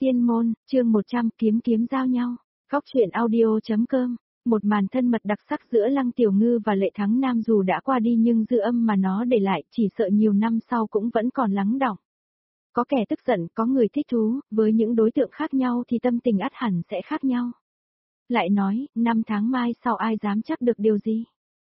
Tiên môn, chương 100 kiếm kiếm giao nhau. Góc truyện audio.com. Một màn thân mật đặc sắc giữa Lăng Tiểu Ngư và Lệ Thắng Nam dù đã qua đi nhưng dư âm mà nó để lại chỉ sợ nhiều năm sau cũng vẫn còn lắng đọng. Có kẻ tức giận, có người thích thú, với những đối tượng khác nhau thì tâm tình ắt hẳn sẽ khác nhau. Lại nói, năm tháng mai sau ai dám chắc được điều gì?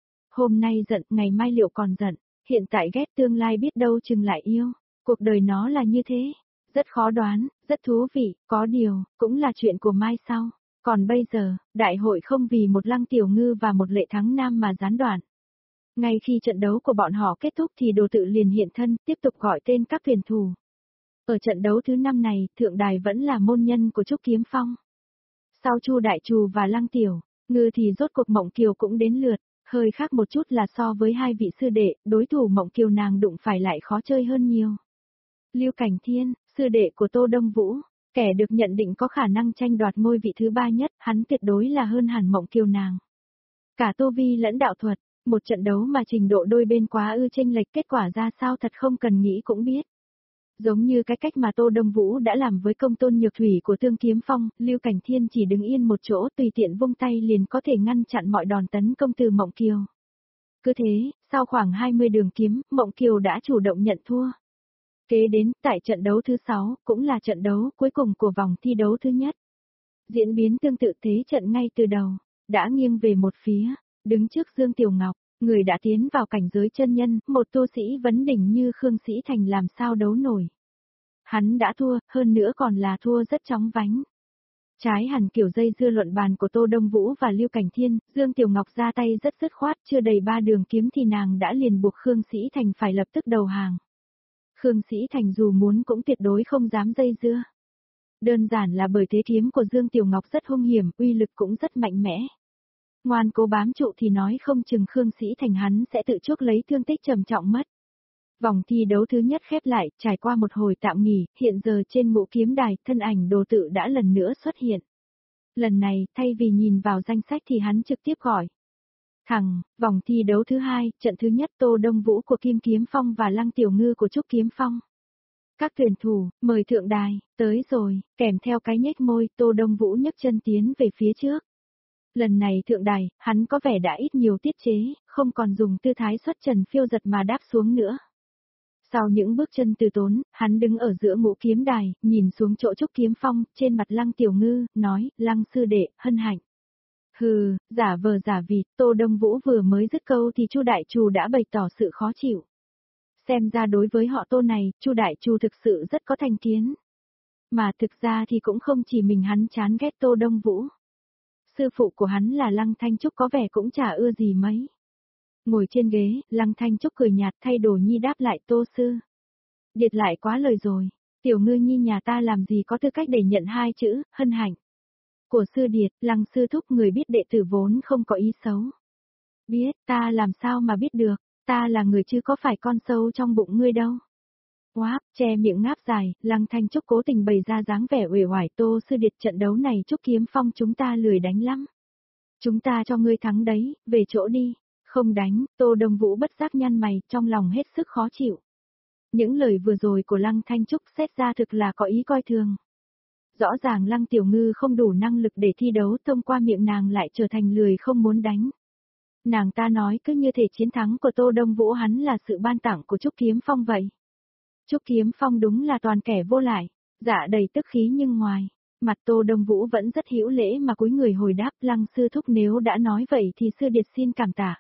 Hôm nay giận, ngày mai liệu còn giận, hiện tại ghét tương lai biết đâu chừng lại yêu. Cuộc đời nó là như thế. Rất khó đoán, rất thú vị, có điều, cũng là chuyện của mai sau. Còn bây giờ, đại hội không vì một Lăng Tiểu Ngư và một Lệ Thắng Nam mà gián đoạn. Ngay khi trận đấu của bọn họ kết thúc thì Đồ Tự liền hiện thân, tiếp tục gọi tên các tuyển thủ. Ở trận đấu thứ 5 này, Thượng Đài vẫn là môn nhân của Trúc Kiếm Phong. Sau Chu Đại Trù và Lăng Tiểu Ngư thì rốt cuộc Mộng Kiều cũng đến lượt, hơi khác một chút là so với hai vị sư đệ, đối thủ Mộng Kiều nàng đụng phải lại khó chơi hơn nhiều. Lưu Cảnh Thiên, sư đệ của Tô Đông Vũ, kẻ được nhận định có khả năng tranh đoạt ngôi vị thứ 3 nhất, hắn tuyệt đối là hơn hẳn Mộng Kiều nàng. Cả tu vi lẫn đạo thuật, một trận đấu mà trình độ đôi bên quá ư chênh lệch, kết quả ra sao thật không cần nghĩ cũng biết. Giống như cái cách mà Tô Đông Vũ đã làm với Công Tôn Nhược Thủy của Tương Kiếm Phong, Lưu Cảnh Thiên chỉ đứng yên một chỗ tùy tiện vung tay liền có thể ngăn chặn mọi đòn tấn công từ Mộng Kiều. Cứ thế, sau khoảng 20 đường kiếm, Mộng Kiều đã chủ động nhận thua. Kế đến, tại trận đấu thứ 6, cũng là trận đấu cuối cùng của vòng thi đấu thứ nhất. Diễn biến tương tự thế trận ngay từ đầu, đã nghiêng về một phía, đứng trước Dương Tiểu Ngọc, người đã tiến vào cảnh giới chân nhân, một tu sĩ vấn đỉnh như Khương Sĩ Thành làm sao đấu nổi. Hắn đã thua, hơn nữa còn là thua rất chóng vánh. Trái hẳn kiểu dây dưa luận bàn của Tô Đông Vũ và Lưu Cảnh Thiên, Dương Tiểu Ngọc ra tay rất dứt khoát, chưa đầy 3 đường kiếm thì nàng đã liền buộc Khương Sĩ Thành phải lập tức đầu hàng. Khương Sĩ Thành dù muốn cũng tuyệt đối không dám dây dưa. Đơn giản là bởi thế kiếm của Dương Tiểu Ngọc rất hung hiểm, uy lực cũng rất mạnh mẽ. Ngoan cố bám trụ thì nói không chừng Khương Sĩ Thành hắn sẽ tự chuốc lấy thương tích trầm trọng mất. Vòng thi đấu thứ nhất khép lại, trải qua một hồi tạm nghỉ, hiện giờ trên ngũ kiếm đài, thân ảnh Đồ Tự đã lần nữa xuất hiện. Lần này, thay vì nhìn vào danh sách thì hắn trực tiếp gọi. Vòng thi đấu thứ 2, trận thứ nhất Tô Đông Vũ của Kim Kiếm Phong và Lăng Tiểu Ngư của Trúc Kiếm Phong. Các tuyển thủ, mời thượng đài, tới rồi, kèm theo cái nhếch môi, Tô Đông Vũ nhấc chân tiến về phía trước. Lần này thượng đài, hắn có vẻ đã ít nhiều tiết chế, không còn dùng tư thái xuất trần phiêu giật mà đáp xuống nữa. Sau những bước chân từ tốn, hắn đứng ở giữa ngũ kiếm đài, nhìn xuống chỗ Trúc Kiếm Phong, trên mặt Lăng Tiểu Ngư, nói, Lăng sư đệ, hân hạnh. Hừ, giả vờ giả vịt, Tô Đông Vũ vừa mới dứt câu thì Chu Đại Trù đã bày tỏ sự khó chịu. Xem ra đối với họ Tô này, Chu Đại Trù thực sự rất có thành kiến. Mà thực ra thì cũng không chỉ mình hắn chán ghét Tô Đông Vũ. Sư phụ của hắn là Lăng Thanh Trúc có vẻ cũng chả ưa gì mấy. Ngồi trên ghế, Lăng Thanh Trúc cười nhạt thay Đồ Nhi đáp lại Tô sư. Điệt lại quá lời rồi, Tiểu Ngư Nhi nhà ta làm gì có tư cách để nhận hai chữ, hân hạnh. Của sư Điệt, Lăng sư thúc người biết đệ tử vốn không có ý xấu. Biết, ta làm sao mà biết được, ta là người chứ có phải con sâu trong bụng ngươi đâu. Oáp, che miệng ngáp dài, Lăng Thanh Trúc cố tình bày ra dáng vẻ uể oải. Tô sư Điệt, trận đấu này Trúc Kiếm Phong chúng ta lười đánh lắm. Chúng ta cho ngươi thắng đấy, về chỗ đi. Không đánh, Tô Đông Vũ bất giác nhăn mày, trong lòng hết sức khó chịu. Những lời vừa rồi của Lăng Thanh Trúc xét ra thực là có ý coi thường. Rõ ràng Lăng Tiểu Ngư không đủ năng lực để thi đấu, thông qua miệng nàng lại trở thành lười không muốn đánh. Nàng ta nói cứ như thể chiến thắng của Tô Đông Vũ hắn là sự ban tặng của Trúc Kiếm Phong vậy. Trúc Kiếm Phong đúng là toàn kẻ vô lại, dạ đầy tức khí nhưng ngoài mặt Tô Đông Vũ vẫn rất hữu lễ mà cúi người hồi đáp, Lăng sư thúc nếu đã nói vậy thì sư Điệt xin cảm tạ.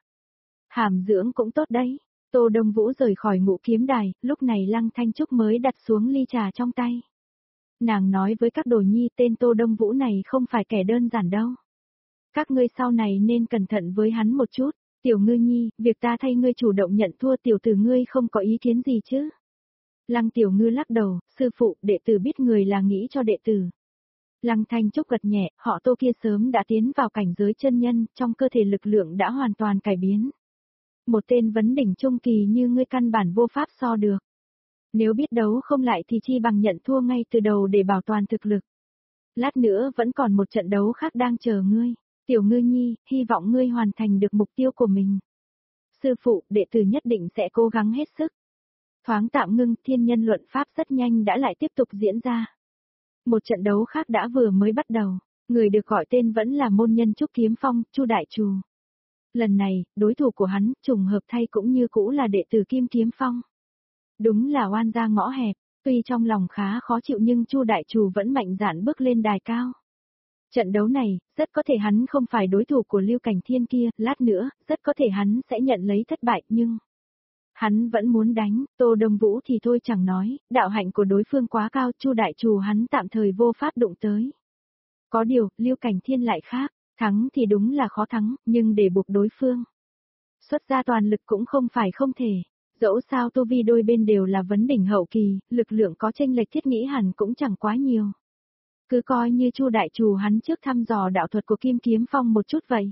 Hàm dưỡng cũng tốt đấy. Tô Đông Vũ rời khỏi ngũ kiếm đài, lúc này Lăng Thanh Trúc mới đặt xuống ly trà trong tay. Nàng nói với các đồ nhi, tên Tô Đông Vũ này không phải kẻ đơn giản đâu. Các ngươi sau này nên cẩn thận với hắn một chút. Tiểu Ngư Nhi, việc ta thay ngươi chủ động nhận thua, tiểu tử ngươi không có ý kiến gì chứ? Lăng Tiểu Ngư lắc đầu, sư phụ, đệ tử biết người là nghĩ cho đệ tử. Lăng Thanh Trúc gật nhẹ, họ Tô kia sớm đã tiến vào cảnh giới chân nhân, trong cơ thể lực lượng đã hoàn toàn cải biến. Một tên vấn đỉnh trung kỳ như ngươi căn bản vô pháp so được. Nếu biết đấu không lại thì chi bằng nhận thua ngay từ đầu để bảo toàn thực lực. Lát nữa vẫn còn một trận đấu khác đang chờ ngươi. Tiểu Ngư Nhi, hy vọng ngươi hoàn thành được mục tiêu của mình. Sư phụ, đệ tử nhất định sẽ cố gắng hết sức. Thoáng tạm ngưng, thiên nhân luận pháp rất nhanh đã lại tiếp tục diễn ra. Một trận đấu khác đã vừa mới bắt đầu, người được gọi tên vẫn là môn nhân Trúc Kiếm Phong, Chu Đại Trù. Lần này, đối thủ của hắn, trùng hợp thay cũng như cũ là đệ tử Kim Kiếm Phong. Đúng là oan gia ngõ hẹp, tuy trong lòng khá khó chịu nhưng Chu Đại Trù vẫn mạnh dạn bước lên đài cao. Trận đấu này, rất có thể hắn không phải đối thủ của Lưu Cảnh Thiên kia, lát nữa, rất có thể hắn sẽ nhận lấy thất bại, nhưng hắn vẫn muốn đánh, Tô Đông Vũ thì thôi chẳng nói, đạo hạnh của đối phương quá cao, Chu Đại Trù hắn tạm thời vô pháp đụng tới. Có điều, Lưu Cảnh Thiên lại khác, thắng thì đúng là khó thắng, nhưng để buộc đối phương xuất ra toàn lực cũng không phải không thể. Dẫu sao tu vi đôi bên đều là vấn đỉnh hậu kỳ, lực lượng có chênh lệch thiết nghĩ hẳn cũng chẳng quá nhiều. Cứ coi như Chu Đại Trù hắn trước thăm dò đạo thuật của Kim Kiếm Phong một chút vậy.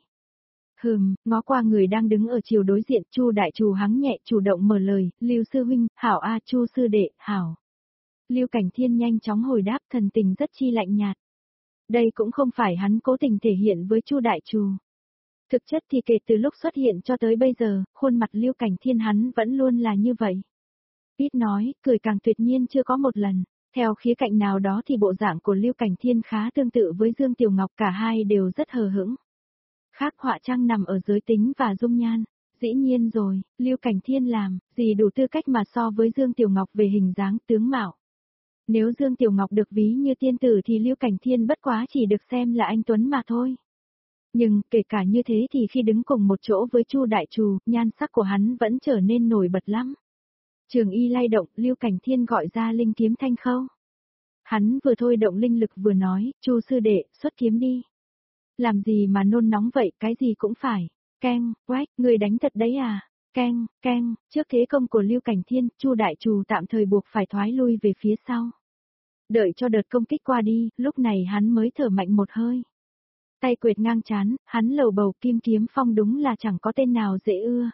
Ngó qua người đang đứng ở chiều đối diện, Chu Đại Trù hắng nhẹ chủ động mở lời, Lưu sư huynh, hảo a Chu sư đệ, hảo. Lưu Cảnh Thiên nhanh chóng hồi đáp, thần tình rất chi lạnh nhạt. Đây cũng không phải hắn cố tình thể hiện với Chu Đại Trù. Thực chất thì kể từ lúc xuất hiện cho tới bây giờ, khuôn mặt Lưu Cảnh Thiên hắn vẫn luôn là như vậy. Ít nói, cười càng tuyệt nhiên chưa có một lần. Theo khía cạnh nào đó thì bộ dạng của Lưu Cảnh Thiên khá tương tự với Dương Tiểu Ngọc, cả hai đều rất hờ hững. Khác họa trang nằm ở giới tính và dung nhan. Dĩ nhiên rồi, Lưu Cảnh Thiên làm, gì đủ tư cách mà so với Dương Tiểu Ngọc về hình dáng tướng mạo. Nếu Dương Tiểu Ngọc được ví như tiên tử thì Lưu Cảnh Thiên bất quá chỉ được xem là anh Tuấn mà thôi. Nhưng, kể cả như thế thì khi đứng cùng một chỗ với Chu Đại Trù, nhan sắc của hắn vẫn trở nên nổi bật lắm. Trường y lay động, Lưu Cảnh Thiên gọi ra linh kiếm thanh khâu. Hắn vừa thôi động linh lực vừa nói, Chu sư đệ, xuất kiếm đi. Làm gì mà nôn nóng vậy, cái gì cũng phải. Keng, quách, người đánh thật đấy à? Keng, keng, trước thế công của Lưu Cảnh Thiên, Chu Đại Trù tạm thời buộc phải thoái lui về phía sau. Đợi cho đợt công kích qua đi, lúc này hắn mới thở mạnh một hơi. Tay quệt ngang trán, hắn lầu bầu Kim Kiếm Phong đúng là chẳng có tên nào dễ ưa.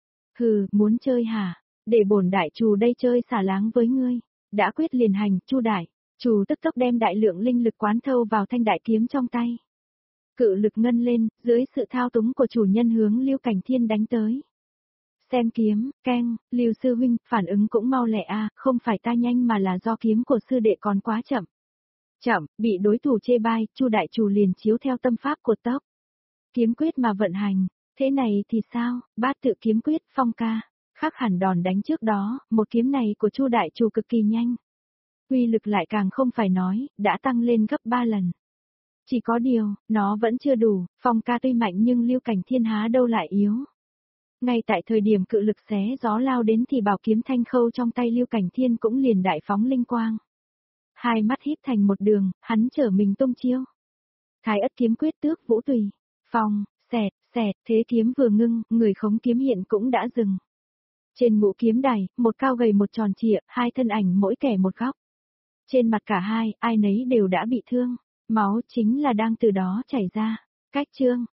Muốn chơi hả? Để bổn đại trù đây chơi xả láng với ngươi. Đã quyết liền hành, Chu đại. Trù tức tốc đem đại lượng linh lực quán thâu vào thanh đại kiếm trong tay. Cự lực ngân lên, dưới sự thao túng của chủ nhân hướng Lưu Cảnh Thiên đánh tới. Xem kiếm, keng, Lưu sư huynh, phản ứng cũng mau lẹ a, không phải ta nhanh mà là do kiếm của sư đệ còn quá chậm. Chậm, bị đối thủ chê bai, Chu đại trù liền chiếu theo tâm pháp của tốc. Kiếm quyết mà vận hành, thế này thì sao, bát tự kiếm quyết, phong ca. Khác hẳn đòn đánh trước đó, một kiếm này của Chu đại trù cực kỳ nhanh. Uy lực lại càng không phải nói, đã tăng lên gấp 3 lần. Chỉ có điều, nó vẫn chưa đủ, phong ca tuy mạnh nhưng Lưu Cảnh Thiên há đâu lại yếu. Ngay tại thời điểm cự lực xé gió lao đến thì bảo kiếm thanh khâu trong tay Lưu Cảnh Thiên cũng liền đại phóng linh quang. Hai mắt híp thành một đường, hắn trở mình tung chiêu. Thái ất kiếm quyết tước vũ tùy. Phong, xẹt, thế kiếm vừa ngưng, người khống kiếm hiện cũng đã dừng. Trên ngũ kiếm đài, một cao gầy một tròn trịa, hai thân ảnh mỗi kẻ một góc. Trên mặt cả hai, ai nấy đều đã bị thương. Máu chính là đang từ đó chảy ra. Cách chương.